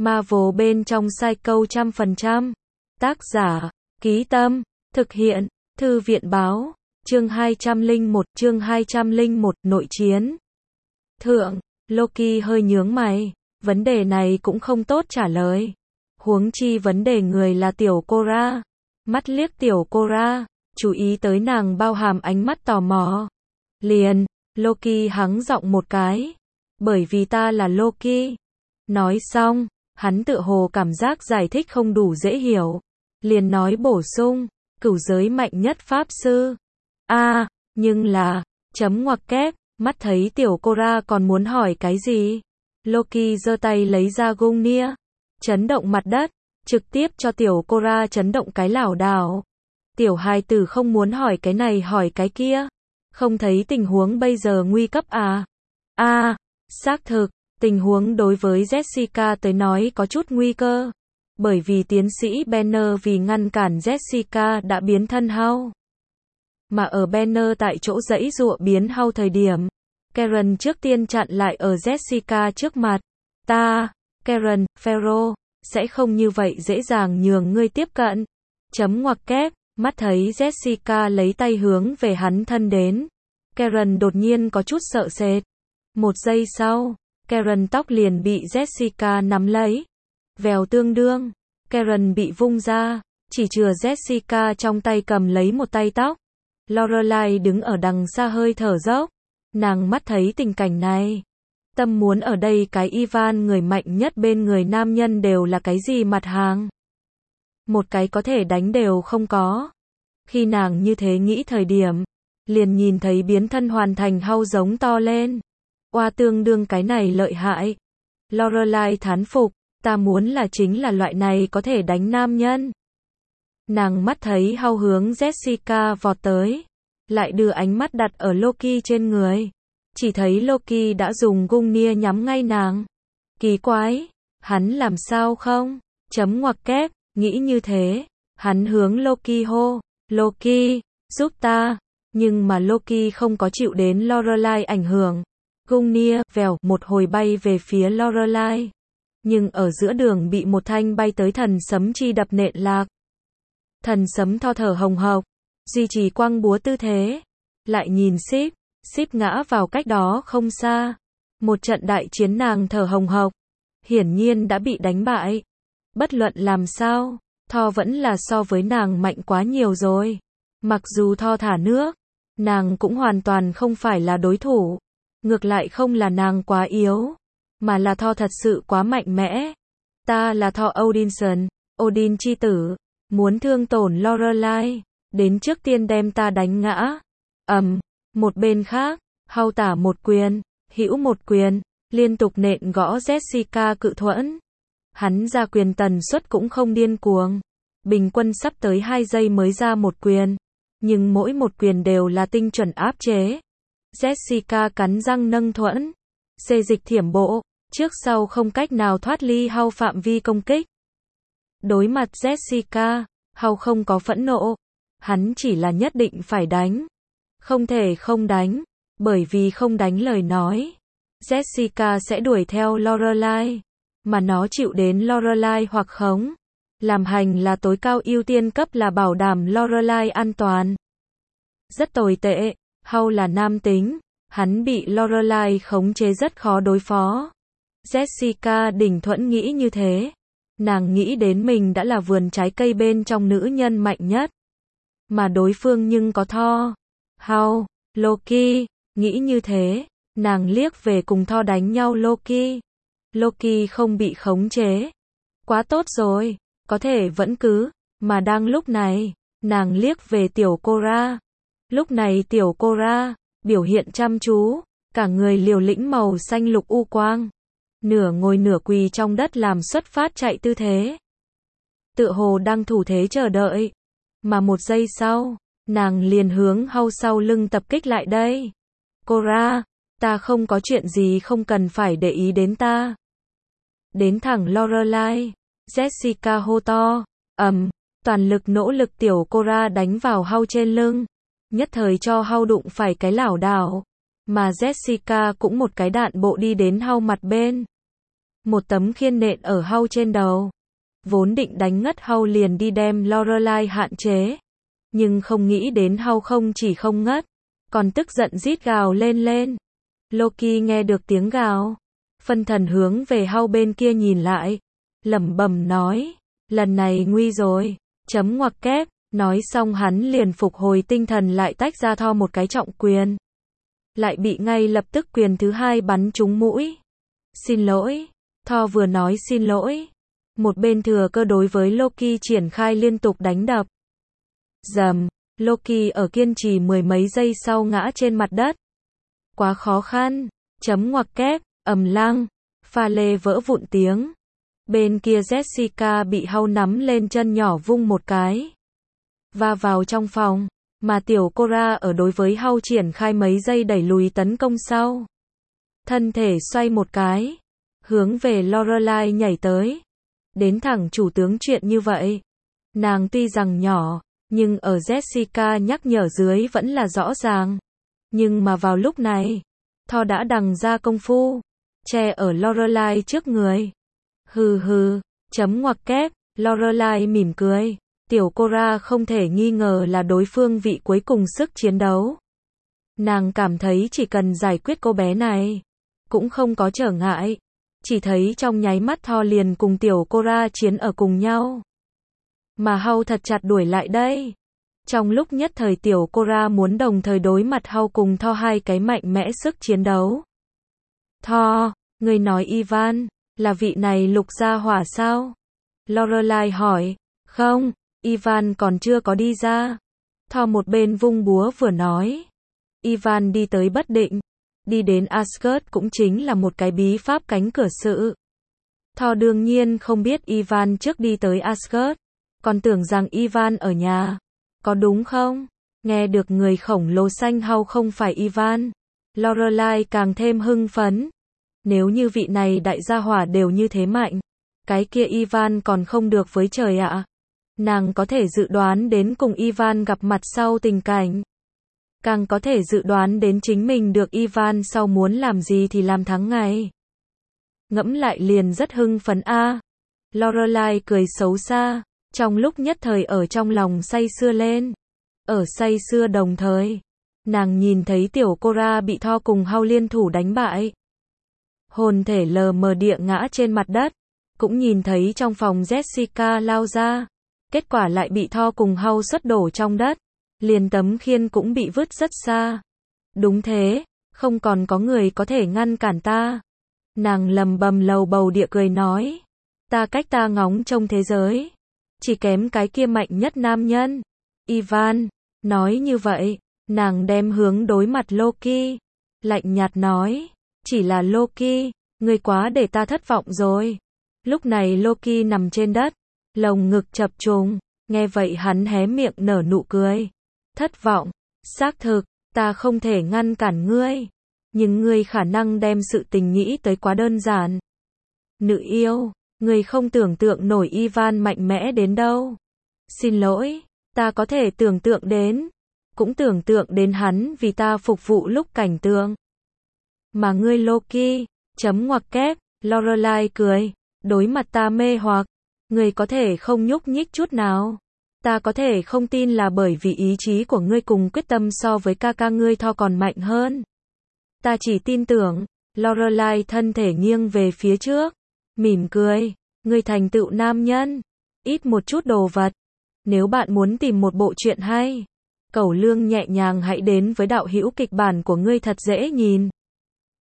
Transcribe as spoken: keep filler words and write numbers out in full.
Marvel bên trong Psycho trăm phần trăm. Tác giả, Ký Tâm, thực hiện, Thư viện báo, chương hai trăm lẻ một, chương hai trăm lẻ một, nội chiến. Thượng, Loki hơi nhướng mày, vấn đề này cũng không tốt trả lời. Huống chi vấn đề người là tiểu Cora. Mắt liếc tiểu Cora, chú ý tới nàng bao hàm ánh mắt tò mò. Liền, Loki hắng giọng một cái. Bởi vì ta là Loki. Nói xong, hắn tựa hồ cảm giác giải thích không đủ dễ hiểu. Liền nói bổ sung, cửu giới mạnh nhất pháp sư. a à, nhưng là, chấm ngoặc kép, mắt thấy tiểu Cora còn muốn hỏi cái gì. Loki giơ tay lấy ra Gungnir, chấn động mặt đất, trực tiếp cho tiểu Cora chấn động cái lảo đảo. Tiểu hài tử không muốn hỏi cái này hỏi cái kia. Không thấy tình huống bây giờ nguy cấp à? a à, xác thực, tình huống đối với Jessica tới nói có chút nguy cơ. Bởi vì tiến sĩ Banner vì ngăn cản Jessica đã biến thân Hulk. Mà ở Banner tại chỗ giãy giụa biến Hulk thời điểm, Karen trước tiên chặn lại ở Jessica trước mặt. Ta, Karen, Pharaoh, sẽ không như vậy dễ dàng nhường ngươi tiếp cận. Chấm ngoặc kép, mắt thấy Jessica lấy tay hướng về hắn thân đến. Karen đột nhiên có chút sợ sệt. Một giây sau, Karen tóc liền bị Jessica nắm lấy. Vèo tương đương, Karen bị vung ra, chỉ chừa Jessica trong tay cầm lấy một tay tóc. Lorelai đứng ở đằng xa hơi thở dốc. Nàng mắt thấy tình cảnh này. Tâm muốn ở đây cái Ivan người mạnh nhất bên người nam nhân đều là cái gì mặt hàng. Một cái có thể đánh đều không có. Khi nàng như thế nghĩ thời điểm, liền nhìn thấy biến thân hoàn thành Hulk giống to lên. Oa tương đương cái này lợi hại. Lorelai thán phục, ta muốn là chính là loại này có thể đánh nam nhân. Nàng mắt thấy Hulk hướng Jessica vọt tới, lại đưa ánh mắt đặt ở Loki trên người. Chỉ thấy Loki đã dùng Gungnir nhắm ngay nàng. Kỳ quái, hắn làm sao không? Chấm ngoặc kép, nghĩ như thế, hắn hướng Loki hô, Loki, giúp ta. Nhưng mà Loki không có chịu đến Lorelai ảnh hưởng. Gungnir, vèo, một hồi bay về phía Lorelai. Nhưng ở giữa đường bị một thanh bay tới thần sấm chi đập nện lạc. Thần sấm tho thở hồng hộc, duy trì quăng búa tư thế. Lại nhìn Sif, Sif ngã vào cách đó không xa. Một trận đại chiến nàng thở hồng hộc. Hiển nhiên đã bị đánh bại. Bất luận làm sao, Tho vẫn là so với nàng mạnh quá nhiều rồi. Mặc dù Tho thả nước, nàng cũng hoàn toàn không phải là đối thủ. Ngược lại không là nàng quá yếu, mà là Tho thật sự quá mạnh mẽ. Ta là Thor Odinson, Odin chi tử, muốn thương tổn Lorelai, đến trước tiên đem ta đánh ngã. Ầm, um, một bên khác, Hulk tả một quyền, hữu một quyền, liên tục nện gõ Jessica cự thuẫn. Hắn ra quyền tần suất cũng không điên cuồng, bình quân sắp tới hai giây mới ra một quyền, nhưng mỗi một quyền đều là tinh chuẩn áp chế. Jessica cắn răng nâng thuẫn, xê dịch thiểm bộ, trước sau không cách nào thoát ly Hulk phạm vi công kích. Đối mặt Jessica, Hulk không có phẫn nộ, hắn chỉ là nhất định phải đánh. Không thể không đánh, bởi vì không đánh lời nói, Jessica sẽ đuổi theo Lorelai, mà nó chịu đến Lorelai hoặc khống. Làm hành là tối cao ưu tiên cấp là bảo đảm Lorelai an toàn. Rất tồi tệ, Hulk là nam tính, hắn bị Lorelai khống chế rất khó đối phó. Jessica đỉnh thuẫn nghĩ như thế. Nàng nghĩ đến mình đã là vườn trái cây bên trong nữ nhân mạnh nhất. Mà đối phương nhưng có Thor, Hulk, Loki, nghĩ như thế, nàng liếc về cùng Thor đánh nhau Loki. Loki không bị khống chế. Quá tốt rồi, có thể vẫn cứ, mà đang lúc này, nàng liếc về tiểu Cora. Lúc này tiểu Cora, biểu hiện chăm chú, cả người liều lĩnh màu xanh lục u quang. Nửa ngồi nửa quỳ trong đất làm xuất phát chạy tư thế. Tựa hồ đang thủ thế chờ đợi. Mà một giây sau, nàng liền hướng Hulk sau lưng tập kích lại đây. Cora, ta không có chuyện gì không cần phải để ý đến ta. Đến thẳng Lorelai, Jessica hô to, ầm, um, toàn lực nỗ lực tiểu Cora đánh vào Hulk trên lưng. Nhất thời cho Hulk đụng phải cái lảo đảo. Mà Jessica cũng một cái đạn bộ đi đến Hulk mặt bên. một tấm khiên nện ở Hau trên đầu. Vốn định đánh ngất Hau liền đi đem Lorelai hạn chế. Nhưng không nghĩ đến Hau không chỉ không ngất, còn tức giận rít gào lên lên. Loki nghe được tiếng gào, phân thần hướng về Hau bên kia nhìn lại, lẩm bẩm nói, lần này nguy rồi, chấm ngoặc kép, nói xong hắn liền phục hồi tinh thần lại tách ra Thor một cái trọng quyền. Lại bị ngay lập tức quyền thứ hai bắn trúng mũi. Xin lỗi, Thor vừa nói xin lỗi. Một bên thừa cơ đối với Loki triển khai liên tục đánh đập. Dầm, Loki ở kiên trì mười mấy giây sau ngã trên mặt đất. Quá khó khăn, chấm ngoặc kép, ầm lang, pha lê vỡ vụn tiếng. Bên kia Jessica bị Hau nắm lên chân nhỏ vung một cái. Va vào trong phòng, mà tiểu Cora ở đối với Hau triển khai mấy giây đẩy lùi tấn công sau. Thân thể xoay một cái, hướng về Lorelai nhảy tới. Đến thẳng chủ tướng chuyện như vậy. Nàng tuy rằng nhỏ, nhưng ở Jessica nhắc nhở dưới vẫn là rõ ràng. Nhưng mà vào lúc này, Thor đã đằng ra công phu, che ở Lorelai trước người. Hừ hừ, chấm ngoặc kép, Lorelai mỉm cười. Tiểu Cora không thể nghi ngờ là đối phương vị cuối cùng sức chiến đấu. Nàng cảm thấy chỉ cần giải quyết cô bé này, cũng không có trở ngại. Chỉ thấy trong nháy mắt Thor liền cùng tiểu Cora chiến ở cùng nhau. Mà Hau thật chặt đuổi lại đây. Trong lúc nhất thời tiểu Cora muốn đồng thời đối mặt Hau cùng Thor hai cái mạnh mẽ sức chiến đấu. Thor, người nói Ivan, là vị này lục gia hỏa sao? Lorelai hỏi, không, Ivan còn chưa có đi ra. Thor một bên vung búa vừa nói. Ivan đi tới bất định. Đi đến Asgard cũng chính là một cái bí pháp cánh cửa sự. Thor đương nhiên không biết Ivan trước đi tới Asgard, còn tưởng rằng Ivan ở nhà. Có đúng không? Nghe được người khổng lồ xanh Hau không phải Ivan. Lorelai càng thêm hưng phấn. Nếu như vị này đại gia hỏa đều như thế mạnh, cái kia Ivan còn không được với trời ạ. À. Nàng có thể dự đoán đến cùng Ivan gặp mặt sau tình cảnh. Càng có thể dự đoán đến chính mình được Ivan sau muốn làm gì thì làm thắng ngày. Ngẫm lại liền rất hưng phấn a. À. Lorelai cười xấu xa, trong lúc nhất thời ở trong lòng say sưa lên. Ở say sưa đồng thời, nàng nhìn thấy tiểu Cora bị Thor cùng Hau liên thủ đánh bại. Hồn thể lờ mờ địa ngã trên mặt đất, cũng nhìn thấy trong phòng Jessica lao ra. Kết quả lại bị Thor cùng Hau xuất đổ trong đất. Liền tấm khiên cũng bị vứt rất xa. Đúng thế, không còn có người có thể ngăn cản ta. Nàng lầm bầm lầu bầu địa cười nói. Ta cách ta ngóng trong thế giới. Chỉ kém cái kia mạnh nhất nam nhân. Ivan, nói như vậy, nàng đem hướng đối mặt Loki. Lạnh nhạt nói, chỉ là Loki, ngươi quá để ta thất vọng rồi. Lúc này Loki nằm trên đất, lồng ngực chập trùng, nghe vậy hắn hé miệng nở nụ cười. Thất vọng, xác thực, ta không thể ngăn cản ngươi, nhưng ngươi khả năng đem sự tình nghĩ tới quá đơn giản. Nữ yêu, ngươi không tưởng tượng nổi Ivan mạnh mẽ đến đâu. Xin lỗi, ta có thể tưởng tượng đến, cũng tưởng tượng đến hắn vì ta phục vụ lúc cảnh tượng. Mà ngươi Loki, chấm ngoặc kép, Lorelai cười, đối mặt ta mê hoặc, ngươi có thể không nhúc nhích chút nào. Ta có thể không tin là bởi vì ý chí của ngươi cùng quyết tâm so với ca ca ngươi Thor còn mạnh hơn. Ta chỉ tin tưởng. Lorelai thân thể nghiêng về phía trước, mỉm cười, ngươi thành tựu nam nhân, ít một chút đồ vật. Nếu bạn muốn tìm một bộ truyện hay, cẩu lương nhẹ nhàng hãy đến với đạo hữu kịch bản của ngươi thật dễ nhìn.